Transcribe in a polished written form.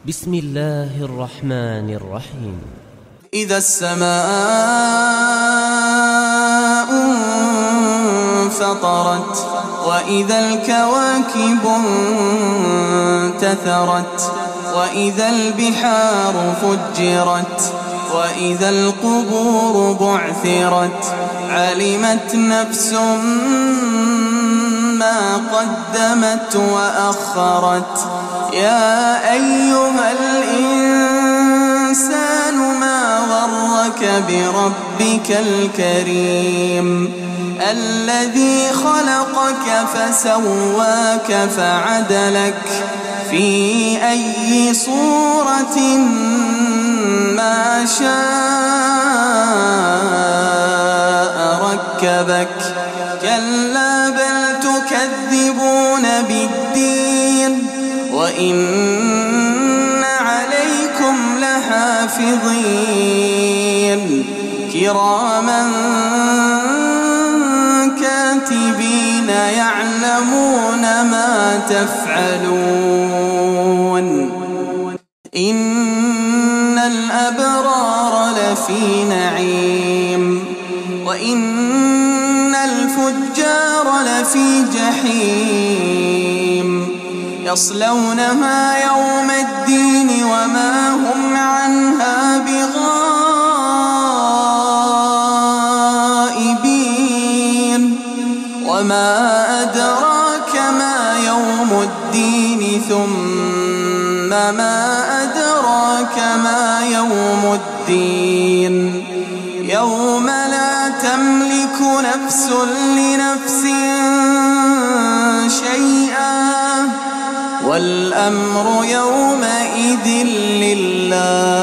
بسم الله الرحمن الرحيم. إذا السماء انفطرت وإذا الكواكب انتثرت وإذا البحار فجرت وإذا القبور بعثرت علمت نفس ما قدمت وأخرت يا أيها الإنسان ما غرك بربك الكريم الذي خلقك فسواك فعدلك في أي صورة ما شاء ركبك كلا بل تكذبون بالدين وإن عليكم لحافظين كراما كاتبين يعلمون ما تفعلون إن الأبرار لفي نعيم وإن الفجار لفي جحيم يصلونها يوم الدين وما هم عنها بغائبين وما أدراك ما يوم الدين ثم ما أدراك ما يوم الدين يوم لا تملك نفس لنفس شيئا والأمر يومئذ لله.